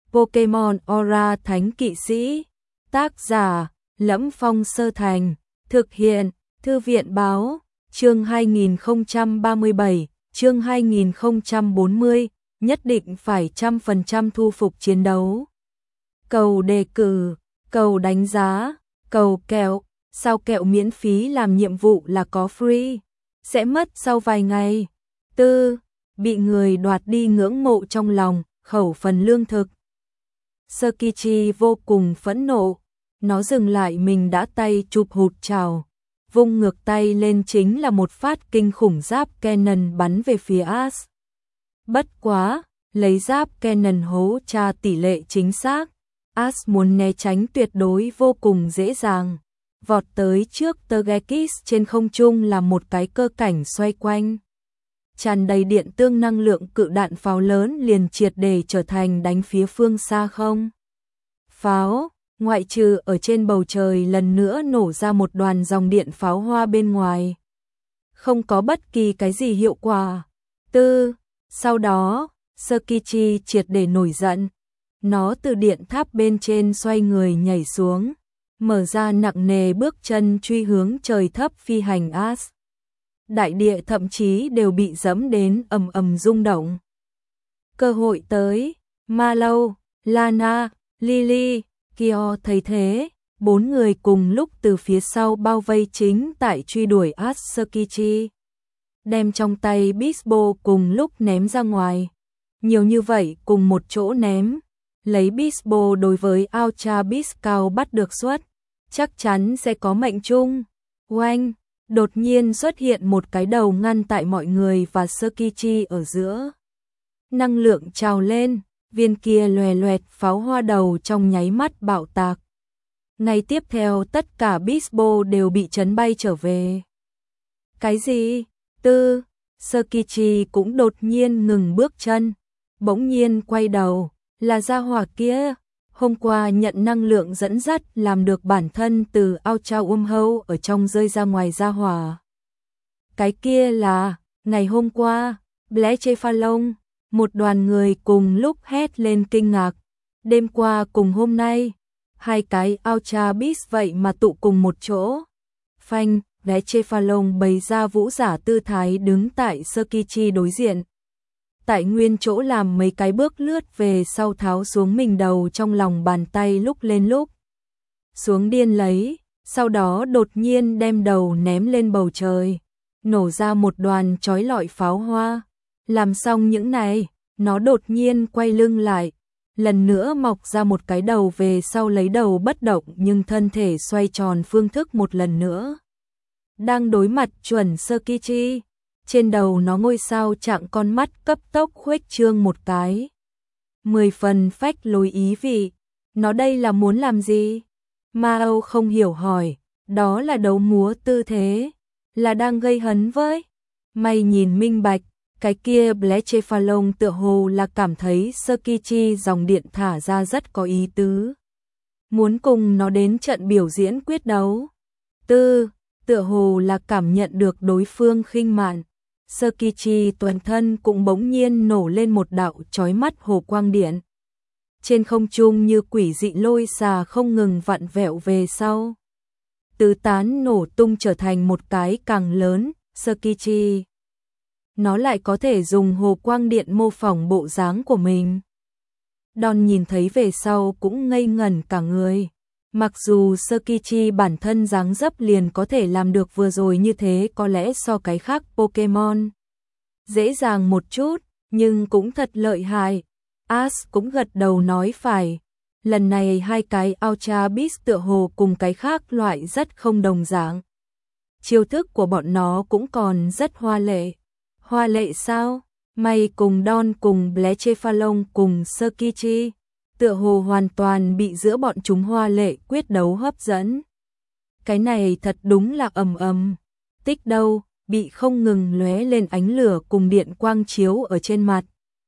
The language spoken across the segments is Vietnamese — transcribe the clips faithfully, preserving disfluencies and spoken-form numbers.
Pokemon Aura Thánh Kỵ Sĩ. Tác giả: Lẫm Phong Sơ Thành. Thực hiện: Thư viện báo. Chương hai nghìn không trăm ba mươi bảy, chương hai nghìn không trăm bốn mươi, nhất định phải trăm phần trăm thu phục chiến đấu. Cầu đề cử, cầu đánh giá, cầu kẹo, sao kẹo miễn phí làm nhiệm vụ là có free, sẽ mất sau vài ngày. Tư, bị người đoạt đi ngưỡng mộ trong lòng, khẩu phần lương thực. Tsukiji vô cùng phẫn nộ, nó dừng lại mình đã tay chụp hụt trào, vung ngược tay lên chính là một phát kinh khủng giáp cannon bắn về phía Ash. Bất quá, lấy giáp cannon hố tra tỷ lệ chính xác, Ash muốn né tránh tuyệt đối vô cùng dễ dàng, vọt tới trước Togekiss trên không trung là một cái cơ cảnh xoay quanh. Tràn đầy điện tương năng lượng cự đạn pháo lớn liền triệt để trở thành đánh phía phương xa không. Pháo, ngoại trừ ở trên bầu trời lần nữa nổ ra một đoàn dòng điện pháo hoa bên ngoài. Không có bất kỳ cái gì hiệu quả. Tư, sau đó, Tsukiji triệt để nổi giận. Nó từ điện tháp bên trên xoay người nhảy xuống, mở ra nặng nề bước chân truy hướng trời thấp phi hành Ash. Đại địa thậm chí đều bị dẫm đến ầm ầm rung động. Cơ hội tới, Mallow, Lana, Lily, Kyo thấy thế, bốn người cùng lúc từ phía sau bao vây chính tại truy đuổi Ash. Tsukiji đem trong tay Bisbo cùng lúc ném ra ngoài. Nhiều như vậy cùng một chỗ ném, lấy Bisbo đối với Ultra Beast cao bắt được suất, chắc chắn sẽ có mệnh chung. Oanh! Đột nhiên xuất hiện một cái đầu ngăn tại mọi người và Tsukiji ở giữa. Năng lượng trào lên, viên kia loè loẹt pháo hoa đầu trong nháy mắt bạo tạc. Ngay tiếp theo tất cả Bisbo đều bị chấn bay trở về. Cái gì? Tư, Tsukiji cũng đột nhiên ngừng bước chân, bỗng nhiên quay đầu, là gia hỏa kia. Hôm qua nhận năng lượng dẫn dắt làm được bản thân từ Ultra Wormhole ở trong rơi ra ngoài gia hỏa. Cái kia là, ngày hôm qua, Blacephalon, một đoàn người cùng lúc hét lên kinh ngạc. Đêm qua cùng hôm nay, hai cái Ultra Beast vậy mà tụ cùng một chỗ. Phanh, Blacephalon bày ra vũ giả tư thái đứng tại Tsukiji đối diện. Tại nguyên chỗ làm mấy cái bước lướt về sau tháo xuống mình đầu trong lòng bàn tay lúc lên lúc xuống điên lấy, sau đó đột nhiên đem đầu ném lên bầu trời, nổ ra một đoàn chói lọi pháo hoa. Làm xong những này, nó đột nhiên quay lưng lại, lần nữa mọc ra một cái đầu về sau lấy đầu bất động nhưng thân thể xoay tròn phương thức một lần nữa. Đang đối mặt chuẩn Tsukiji, trên đầu nó ngôi sao trạng con mắt cấp tốc khuếch trương một cái. Mười phần phách lối ý vị. Nó đây là muốn làm gì? Mao không hiểu hỏi. Đó là đấu múa tư thế. Là đang gây hấn với. Mày nhìn minh bạch. Cái kia Blacephalon tựa hồ là cảm thấy Tsukiji dòng điện thả ra rất có ý tứ. Muốn cùng nó đến trận biểu diễn quyết đấu. Tư, tựa hồ là cảm nhận được đối phương khinh mạn. Tsukiji toàn thân cũng bỗng nhiên nổ lên một đạo chói mắt hồ quang điện. Trên không trung như quỷ dị lôi xà không ngừng vặn vẹo về sau. Tứ tán nổ tung trở thành một cái càng lớn, Tsukiji. Nó lại có thể dùng hồ quang điện mô phỏng bộ dáng của mình. Don nhìn thấy về sau cũng ngây ngẩn cả người. Mặc dù Tsukiji bản thân dáng dấp liền có thể làm được vừa rồi như thế có lẽ so cái khác Pokemon dễ dàng một chút, nhưng cũng thật lợi hại. Ash cũng gật đầu nói phải. Lần này hai cái Ultra Beast tựa hồ cùng cái khác loại rất không đồng dạng. Chiêu thức của bọn nó cũng còn rất hoa lệ. Hoa lệ sao? Mày cùng Don cùng Blacephalon cùng Tsukiji tựa hồ hoàn toàn bị giữa bọn chúng hoa lệ quyết đấu hấp dẫn. Cái này thật đúng là ầm ầm. Tích đâu, bị không ngừng lóe lên ánh lửa cùng điện quang chiếu ở trên mặt.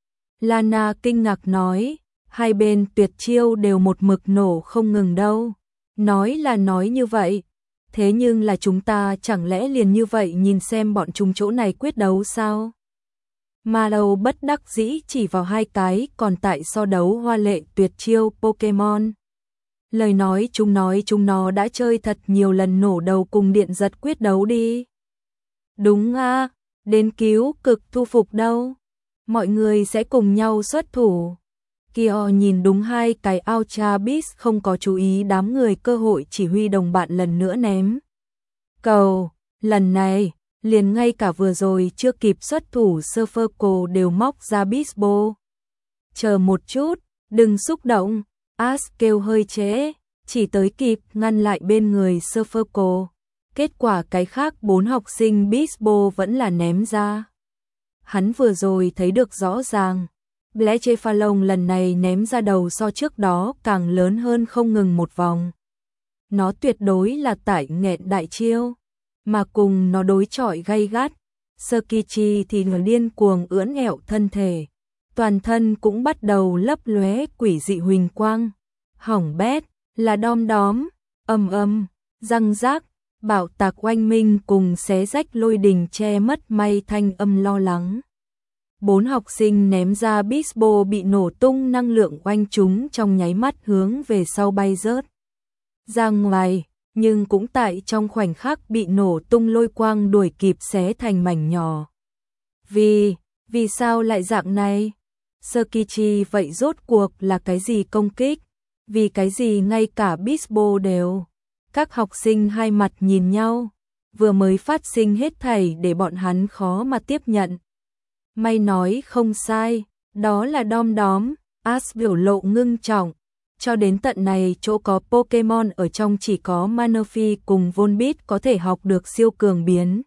Lana kinh ngạc nói, hai bên tuyệt chiêu đều một mực nổ không ngừng đâu. Nói là nói như vậy, thế nhưng là chúng ta chẳng lẽ liền như vậy nhìn xem bọn chúng chỗ này quyết đấu sao? Marlow bất đắc dĩ chỉ vào hai cái còn tại so đấu hoa lệ tuyệt chiêu Pokemon. Lời nói chúng nói chúng nó đã chơi thật nhiều lần nổ đầu cùng điện giật quyết đấu đi. Đúng à, đến cứu cực thu phục đâu. Mọi người sẽ cùng nhau xuất thủ. Kyo nhìn đúng hai cái Ultra Beast không có chú ý đám người cơ hội chỉ huy đồng bạn lần nữa ném. Cầu, lần này, liền ngay cả vừa rồi chưa kịp xuất thủ Surferco đều móc ra Beast Ball. Chờ một chút, đừng xúc động, Ash kêu hơi trễ, chỉ tới kịp ngăn lại bên người Surferco. Kết quả cái khác bốn học sinh Beast Ball vẫn là ném ra. Hắn vừa rồi thấy được rõ ràng. Blacephalon lần này ném ra đầu so trước đó càng lớn hơn không ngừng một vòng. Nó tuyệt đối là tải nghẹn đại chiêu, mà cùng nó đối chọi gay gắt. Tsukiji thì điên cuồng ưỡn ẹo thân thể, toàn thân cũng bắt đầu lấp lóe quỷ dị huỳnh quang. Hỏng bét, là đom đóm, âm âm, răng rác, bạo tạc oanh minh cùng xé rách lôi đình che mất may thanh âm lo lắng. Bốn học sinh ném ra Beast Ball bị nổ tung năng lượng oanh chúng trong nháy mắt hướng về sau bay rớt ra ngoài, nhưng cũng tại trong khoảnh khắc bị nổ tung lôi quang đuổi kịp xé thành mảnh nhỏ. Vì, vì sao lại dạng này? Tsukiji vậy rốt cuộc là cái gì công kích? Vì cái gì ngay cả Beast Ball đều? Các học sinh hai mặt nhìn nhau, vừa mới phát sinh hết thảy để bọn hắn khó mà tiếp nhận. May nói không sai, đó là đom đóm, Ash biểu lộ ngưng trọng. Cho đến tận này chỗ có Pokemon ở trong chỉ có Manaphy cùng Volbeat có thể học được siêu cường biến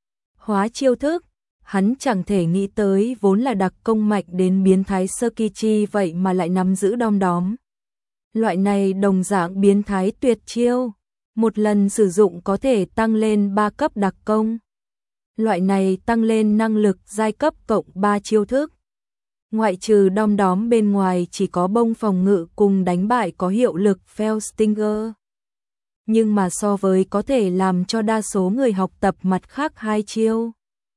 hóa chiêu thức. Hắn chẳng thể nghĩ tới vốn là đặc công mạnh đến biến thái Tsukiji vậy mà lại nắm giữ đom đóm. Loại này đồng dạng biến thái tuyệt chiêu, một lần sử dụng có thể tăng lên ba cấp đặc công. Loại này tăng lên năng lực giai cấp cộng ba chiêu thức. Ngoại trừ đom đóm bên ngoài chỉ có bông phòng ngự cùng đánh bại có hiệu lực Fel Stinger. Nhưng mà so với có thể làm cho đa số người học tập mặt khác hai chiêu.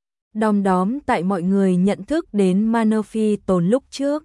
Đom đóm tại mọi người nhận thức đến Manaphy tồn lúc trước.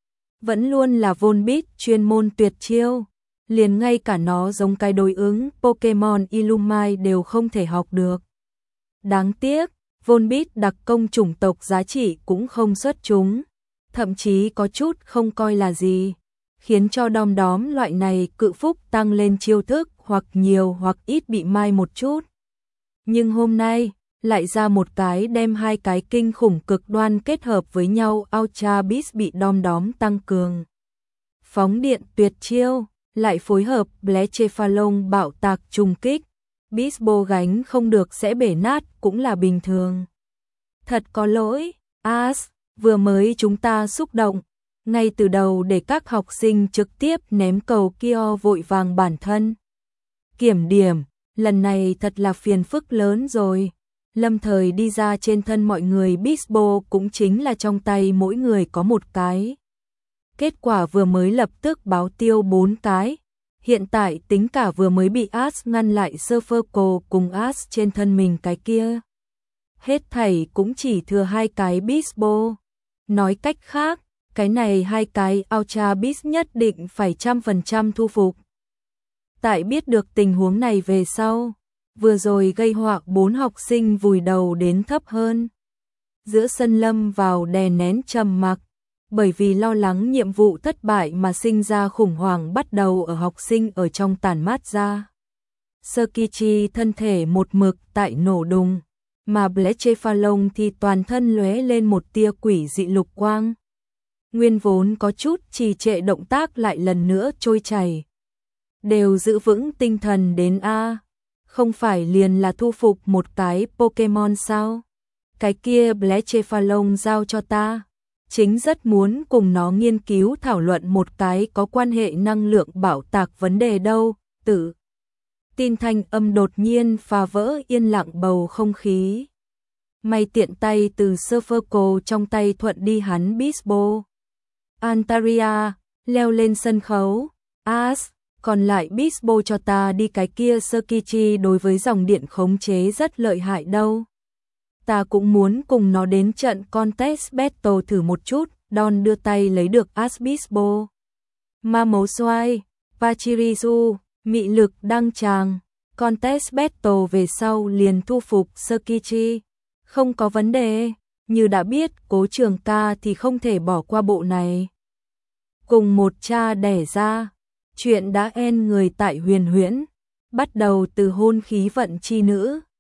Vẫn luôn là Volbeat chuyên môn tuyệt chiêu. Liền ngay cả nó giống cái đối ứng Pokemon Illumine đều không thể học được. Đáng tiếc, Volbeat đặc công chủng tộc giá trị cũng không xuất chúng, thậm chí có chút không coi là gì, khiến cho đom đóm loại này cự phúc tăng lên chiêu thức hoặc nhiều hoặc ít bị mai một chút. Nhưng hôm nay, lại ra một cái đem hai cái kinh khủng cực đoan kết hợp với nhau. Ultra Beast bị đom đóm tăng cường phóng điện tuyệt chiêu, lại phối hợp Blacephalon bạo tạc trùng kích. Beast Ball gánh không được sẽ bể nát cũng là bình thường. Thật có lỗi, Ash, vừa mới chúng ta xúc động, ngay từ đầu để các học sinh trực tiếp ném cầu Kyo vội vàng bản thân. Kiểm điểm, lần này thật là phiền phức lớn rồi. Lâm thời đi ra trên thân mọi người Beast Ball cũng chính là trong tay mỗi người có một cái. Kết quả vừa mới lập tức báo tiêu bốn cái. Hiện tại tính cả vừa mới bị Ash ngăn lại Surferco cùng Ash trên thân mình cái kia. Hết thảy cũng chỉ thừa hai cái Beast Ball. Nói cách khác, cái này hai cái Ultra Beast nhất định phải trăm phần trăm thu phục. Tại biết được tình huống này về sau, vừa rồi gây họa bốn học sinh vùi đầu đến thấp hơn. Giữa sân lâm vào đè nén trầm mặc. Bởi vì lo lắng nhiệm vụ thất bại mà sinh ra khủng hoảng bắt đầu ở học sinh ở trong tản mát ra. Tsukiji thân thể một mực tại nổ đùng, mà Blacephalon thì toàn thân lóe lên một tia quỷ dị lục quang. Nguyên vốn có chút trì trệ động tác lại lần nữa trôi chảy. Đều giữ vững tinh thần đến A, không phải liền là thu phục một cái Pokemon sao? Cái kia Blacephalon giao cho ta. Chính rất muốn cùng nó nghiên cứu thảo luận một cái có quan hệ năng lượng bảo tạc vấn đề đâu, tự. Tin thanh âm đột nhiên phá vỡ yên lặng bầu không khí. May tiện tay từ Surferco trong tay thuận đi hắn Beast Ball. Antaria, leo lên sân khấu. Ash, còn lại Beast Ball cho ta đi cái kia. Tsukiji đối với dòng điện khống chế rất lợi hại đâu. ta cũng muốn cùng nó đến trận contest battle thử một chút. Don đưa tay lấy được Asbisbo. Ma mấu xoay, Pachirisu, mị lực đăng tràng. Contest battle về sau liền thu phục Tsukichi. Không có vấn đề, như đã biết Cố Trường Ca thì không thể bỏ qua bộ này. Cùng một cha đẻ ra, chuyện đã end người tại Huyền Huyễn, bắt đầu từ hôn khí vận chi nữ.